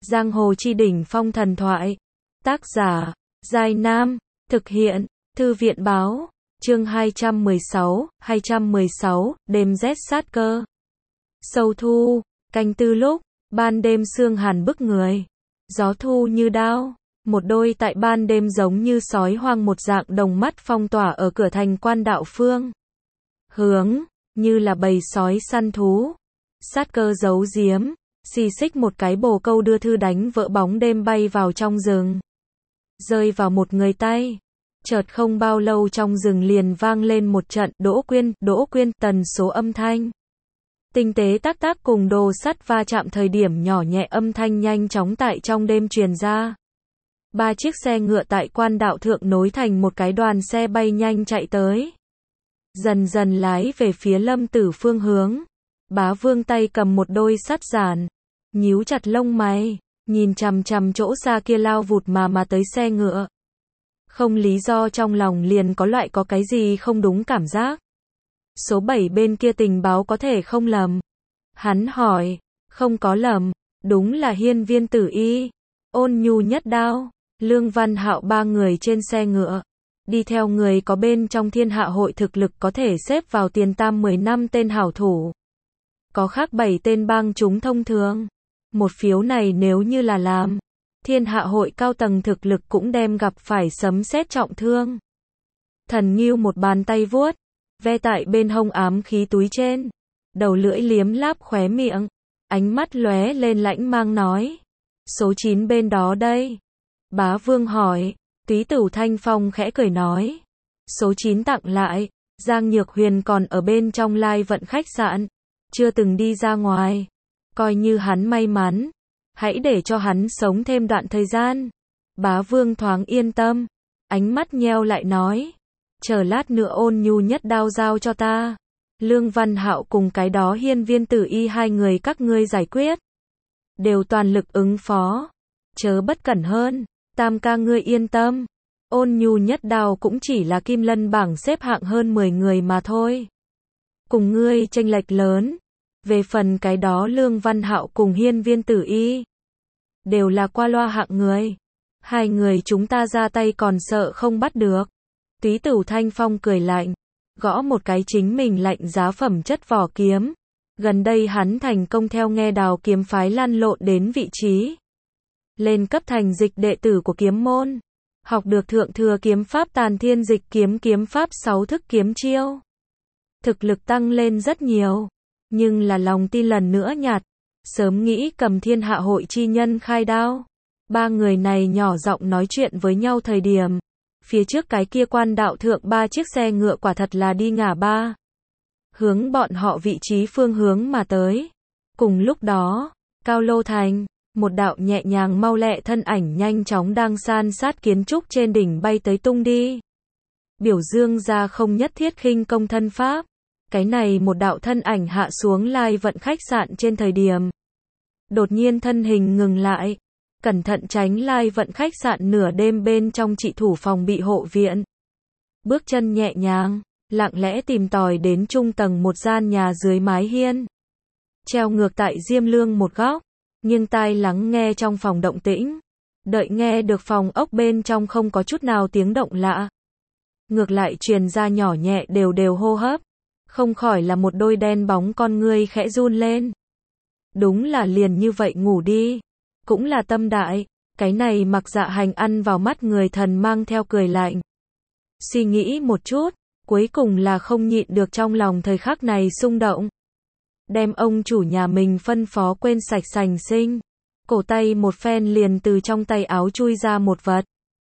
Giang hồ chi đỉnh phong thần thoại. Tác giả, Giai Nam. Thực hiện, Thư viện báo. Chương 216, đêm rét sát cơ. Sâu thu, canh tư lúc, ban đêm sương hàn bức người. Gió thu như đao, một đôi tại ban đêm giống như sói hoang một dạng đồng mắt phong tỏa ở cửa thành quan đạo phương. Hướng, như là bầy sói săn thú. Sát cơ giấu giếm, xì xích một cái bồ câu đưa thư đánh vỡ bóng đêm bay vào trong rừng. Rơi vào một người tay. Chợt không bao lâu trong rừng liền vang lên một trận đỗ quyên, tần số âm thanh. Tinh tế tác tác cùng đồ sắt va chạm thời điểm nhỏ nhẹ âm thanh nhanh chóng tại trong đêm truyền ra. 3 chiếc xe ngựa tại quan đạo thượng nối thành một cái đoàn xe bay nhanh chạy tới. Dần dần lái về phía Lâm Tử phương hướng. Bá Vương tay cầm một đôi sắt giản, nhíu chặt lông mày, nhìn chằm chằm chỗ xa kia lao vụt mà tới xe ngựa. Không lý do trong lòng liền có loại có cái gì không đúng cảm giác. Số 7 bên kia tình báo có thể không lầm. Hắn hỏi, không có lầm, đúng là Hiên Viên Tử Y, Ôn Nhu Nhất Đao, Lương Văn Hạo 3 người trên xe ngựa. Đi theo người có bên trong Thiên Hạ hội thực lực có thể xếp vào tiền tam 10 năm tên hảo thủ. Có khác 7 tên bang chúng thông thường. Một phiếu này nếu như là làm, Thiên Hạ hội cao tầng thực lực cũng đem gặp phải sấm sét trọng thương. Thần Ngưu một bàn tay vuốt, ve tại bên hông ám khí túi trên, đầu lưỡi liếm láp khóe miệng, ánh mắt lóe lên lãnh mang nói. Số 9 bên đó đây. Bá Vương hỏi, Túy Tử Thanh Phong khẽ cười nói. Số 9 tặng lại, Giang Nhược Huyền còn ở bên trong Lai Vận khách sạn, chưa từng đi ra ngoài. Coi như hắn may mắn, hãy để cho hắn sống thêm đoạn thời gian. Bá Vương thoáng yên tâm, ánh mắt nheo lại nói. Chờ lát nữa Ôn Nhu Nhất Đao giao cho ta. Lương Văn Hạo cùng cái đó Hiên Viên Tử Y 2 người các ngươi giải quyết. Đều toàn lực ứng phó. Chớ bất cẩn hơn. Tam ca ngươi yên tâm. Ôn Nhu Nhất Đao cũng chỉ là Kim Lân bảng xếp hạng hơn 10 người mà thôi. Cùng ngươi chênh lệch lớn. Về phần cái đó Lương Văn Hạo cùng Hiên Viên Tử Y, đều là qua loa hạng người. 2 người chúng ta ra tay còn sợ không bắt được. Túy Tử Thanh Phong cười lạnh, gõ một cái chính mình lạnh giá phẩm chất vỏ kiếm. Gần đây hắn thành công theo nghe đào kiếm phái lăn lộn đến vị trí. Lên cấp thành dịch đệ tử của kiếm môn. Học được thượng thừa kiếm pháp Tàn Thiên Dịch kiếm pháp 6 thức kiếm chiêu. Thực lực tăng lên rất nhiều. Nhưng là lòng tin lần nữa nhạt. Sớm nghĩ cầm Thiên Hạ hội chi nhân khai đao. 3 người này nhỏ giọng nói chuyện với nhau thời điểm. Phía trước cái kia quan đạo thượng 3 chiếc xe ngựa quả thật là đi ngả ba. Hướng bọn họ vị trí phương hướng mà tới. Cùng lúc đó, Cao Lô Thành, một đạo nhẹ nhàng mau lẹ thân ảnh nhanh chóng đang san sát kiến trúc trên đỉnh bay tới tung đi. Biểu dương ra không nhất thiết khinh công thân pháp. Cái này một đạo thân ảnh hạ xuống Lai Vận khách sạn trên thời điểm. Đột nhiên thân hình ngừng lại. Cẩn thận tránh Lai Vận khách sạn nửa đêm bên trong trị thủ phòng bị hộ viện. Bước chân nhẹ nhàng, lặng lẽ tìm tòi đến trung tầng một gian nhà dưới mái hiên. Treo ngược tại diêm lương một góc, nghiêng tai lắng nghe trong phòng động tĩnh. Đợi nghe được phòng ốc bên trong không có chút nào tiếng động lạ. Ngược lại truyền ra nhỏ nhẹ đều đều hô hấp. Không khỏi là một đôi đen bóng con ngươi khẽ run lên. Đúng là liền như vậy ngủ đi. Cũng là tâm đại, cái này Mặc Dạ Hành ăn vào mắt người thần mang theo cười lạnh. Suy nghĩ một chút, cuối cùng là không nhịn được trong lòng thời khắc này xung động. Đem ông chủ nhà mình phân phó quên sạch sành sinh. Cổ tay một phen liền từ trong tay áo chui ra một vật.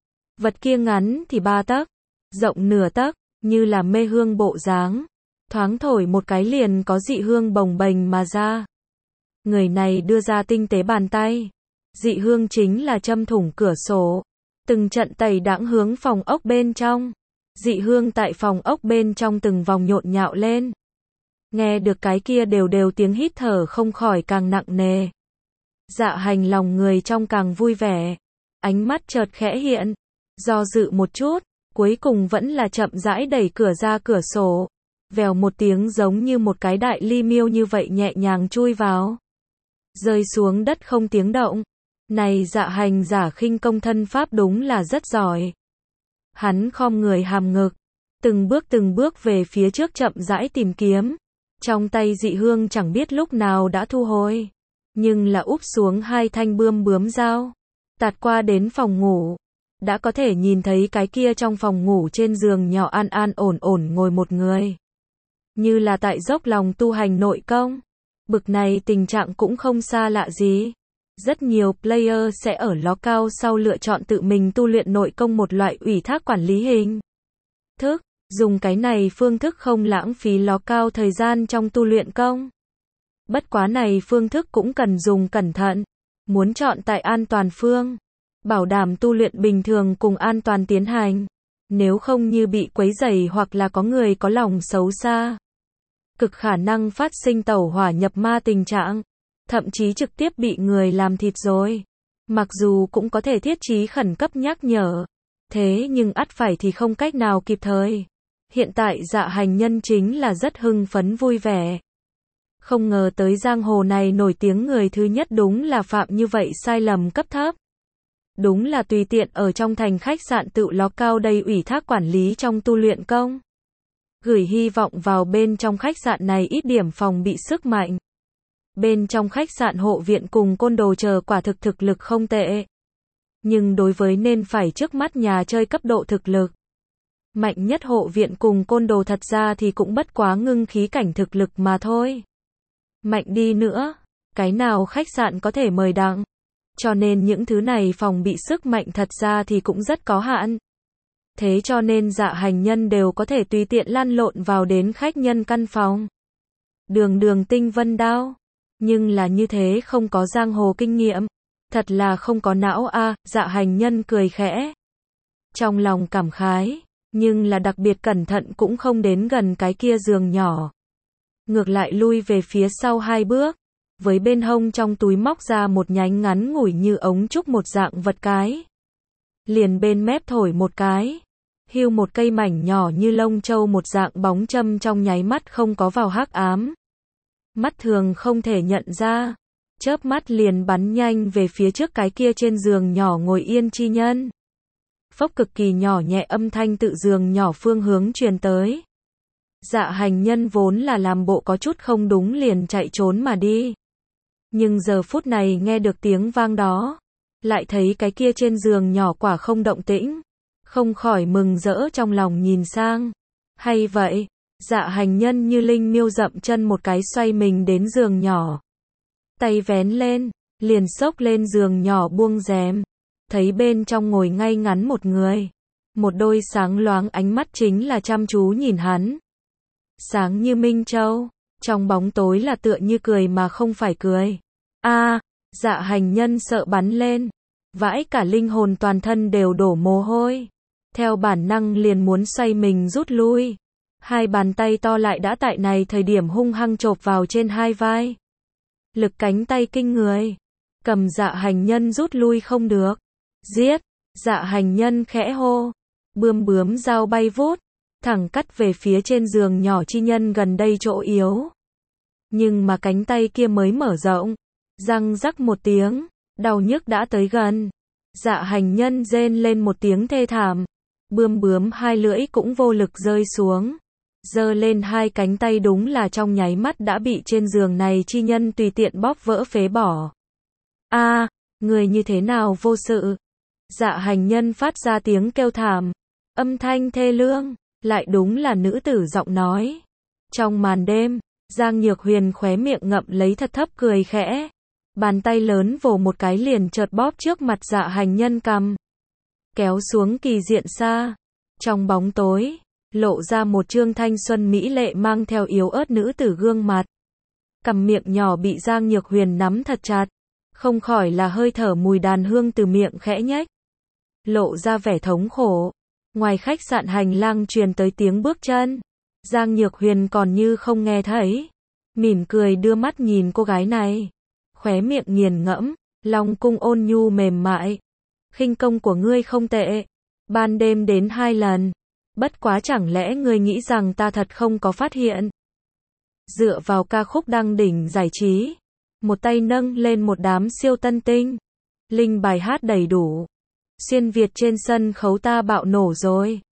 Vật kia ngắn thì 3 tấc, rộng nửa tấc, như là mê hương bộ dáng. Thoáng thổi một cái liền có dị hương bồng bềnh mà ra. Người này đưa ra tinh tế bàn tay. Dị hương chính là châm thủng cửa sổ. Từng trận tẩy đãng hướng phòng ốc bên trong. Dị hương tại phòng ốc bên trong từng vòng nhộn nhạo lên. Nghe được cái kia đều đều tiếng hít thở không khỏi càng nặng nề. Dạ Hành lòng người trong càng vui vẻ. Ánh mắt chợt khẽ hiện. Do dự một chút, cuối cùng vẫn là chậm rãi đẩy cửa ra cửa sổ. Vèo một tiếng giống như một cái đại ly miêu như vậy nhẹ nhàng chui vào. Rơi xuống đất không tiếng động. Này Dạ Hành giả khinh công thân pháp đúng là rất giỏi. Hắn khom người hàm ngực, từng bước về phía trước chậm rãi tìm kiếm. Trong tay dị hương chẳng biết lúc nào đã thu hồi, nhưng là úp xuống hai thanh bướm dao. Tạt qua đến phòng ngủ, đã có thể nhìn thấy cái kia trong phòng ngủ trên giường nhỏ an ổn ngồi một người. Như là tại dốc lòng tu hành nội công. Bực này tình trạng cũng không xa lạ gì. Rất nhiều player sẽ ở ló cao sau lựa chọn tự mình tu luyện nội công, một loại ủy thác quản lý hình thức. Dùng cái này phương thức không lãng phí ló cao thời gian trong tu luyện công. Bất quá này phương thức cũng cần dùng cẩn thận. Muốn chọn tại an toàn phương. Bảo đảm tu luyện bình thường cùng an toàn tiến hành. Nếu không như bị quấy rầy hoặc là có người có lòng xấu xa, cực khả năng phát sinh tẩu hỏa nhập ma tình trạng. Thậm chí trực tiếp bị người làm thịt rồi. Mặc dù cũng có thể thiết trí khẩn cấp nhắc nhở. Thế nhưng ắt phải thì không cách nào kịp thời. Hiện tại Dạ Hành Nhân chính là rất hưng phấn vui vẻ. Không ngờ tới giang hồ này nổi tiếng người thứ nhất đúng là phạm như vậy sai lầm cấp thấp. Đúng là tùy tiện ở trong thành khách sạn tự ló cao đây ủy thác quản lý trong tu luyện công. Gửi hy vọng vào bên trong khách sạn này ít điểm phòng bị sức mạnh. Bên trong khách sạn hộ viện cùng côn đồ chờ quả thực lực không tệ. Nhưng đối với nên phải trước mắt nhà chơi cấp độ thực lực mạnh nhất hộ viện cùng côn đồ thật ra thì cũng bất quá ngưng khí cảnh thực lực mà thôi. Mạnh đi nữa, cái nào khách sạn có thể mời đặng. Cho nên những thứ này phòng bị sức mạnh thật ra thì cũng rất có hạn. Thế cho nên Dạ Hành Nhân đều có thể tùy tiện lăn lộn vào đến khách nhân căn phòng. Đường tinh vân đao. Nhưng là như thế không có giang hồ kinh nghiệm. Thật là không có não a. Dạ Hành Nhân cười khẽ. Trong lòng cảm khái. Nhưng là đặc biệt cẩn thận cũng không đến gần cái kia giường nhỏ. Ngược lại lui về phía sau 2 bước. Với bên hông trong túi móc ra một nhánh ngắn ngủi như ống trúc một dạng vật cái. Liền bên mép thổi một cái. Hưu một cây mảnh nhỏ như lông châu một dạng bóng châm trong nháy mắt không có vào hắc ám. Mắt thường không thể nhận ra. Chớp mắt liền bắn nhanh về phía trước cái kia trên giường nhỏ ngồi yên chi nhân. Phốc cực kỳ nhỏ nhẹ âm thanh tự giường nhỏ phương hướng truyền tới. Dạ Hành Nhân vốn là làm bộ có chút không đúng liền chạy trốn mà đi. Nhưng giờ phút này nghe được tiếng vang đó. Lại thấy cái kia trên giường nhỏ quả không động tĩnh. Không khỏi mừng rỡ trong lòng nhìn sang. Hay vậy, Dạ Hành Nhân như linh miêu dậm chân một cái xoay mình đến giường nhỏ. Tay vén lên, liền xốc lên giường nhỏ buông rèm. Thấy bên trong ngồi ngay ngắn một người. Một đôi sáng loáng ánh mắt chính là chăm chú nhìn hắn. Sáng như minh châu, trong bóng tối là tựa như cười mà không phải cười. Dạ Hành Nhân sợ bắn lên. Vãi cả linh hồn toàn thân đều đổ mồ hôi. Theo bản năng liền muốn xoay mình rút lui. Hai bàn tay to lại đã tại này thời điểm hung hăng chộp vào trên hai vai. Lực cánh tay kinh người. Cầm Dạ Hành Nhân rút lui không được. Giết! Dạ Hành Nhân khẽ hô. Bướm dao bay vút. Thẳng cắt về phía trên giường nhỏ chi nhân gần đây chỗ yếu. Nhưng mà cánh tay kia mới mở rộng. Răng rắc một tiếng. Đau nhức đã tới gần. Dạ Hành Nhân rên lên một tiếng thê thảm. Bướm hai lưỡi cũng vô lực rơi xuống. Giơ lên hai cánh tay đúng là trong nháy mắt đã bị trên giường này chi nhân tùy tiện bóp vỡ phế bỏ. Người như thế nào vô sự? Dạ Hành Nhân phát ra tiếng kêu thảm. Âm thanh thê lương. Lại đúng là nữ tử giọng nói. Trong màn đêm, Giang Nhược Huyền khóe miệng ngậm lấy thật thấp cười khẽ. Bàn tay lớn vồ một cái liền chợt bóp trước mặt Dạ Hành Nhân cằm. Kéo xuống kỳ diện xa. Trong bóng tối, lộ ra một trương thanh xuân mỹ lệ mang theo yếu ớt nữ tử gương mặt. Cằm miệng nhỏ bị Giang Nhược Huyền nắm thật chặt. Không khỏi là hơi thở mùi đàn hương từ miệng khẽ nhếch. Lộ ra vẻ thống khổ. Ngoài khách sạn hành lang truyền tới tiếng bước chân. Giang Nhược Huyền còn như không nghe thấy. Mỉm cười đưa mắt nhìn cô gái này. Khóe miệng nghiền ngẫm. Lòng cung ôn nhu mềm mại. Khinh công của ngươi không tệ. Ban đêm đến 2 lần. Bất quá chẳng lẽ ngươi nghĩ rằng ta thật không có phát hiện. Dựa vào ca khúc đăng đỉnh giải trí. Một tay nâng lên một đám siêu tân tinh. Linh bài hát đầy đủ. Xuyên Việt trên sân khấu ta bạo nổ rồi.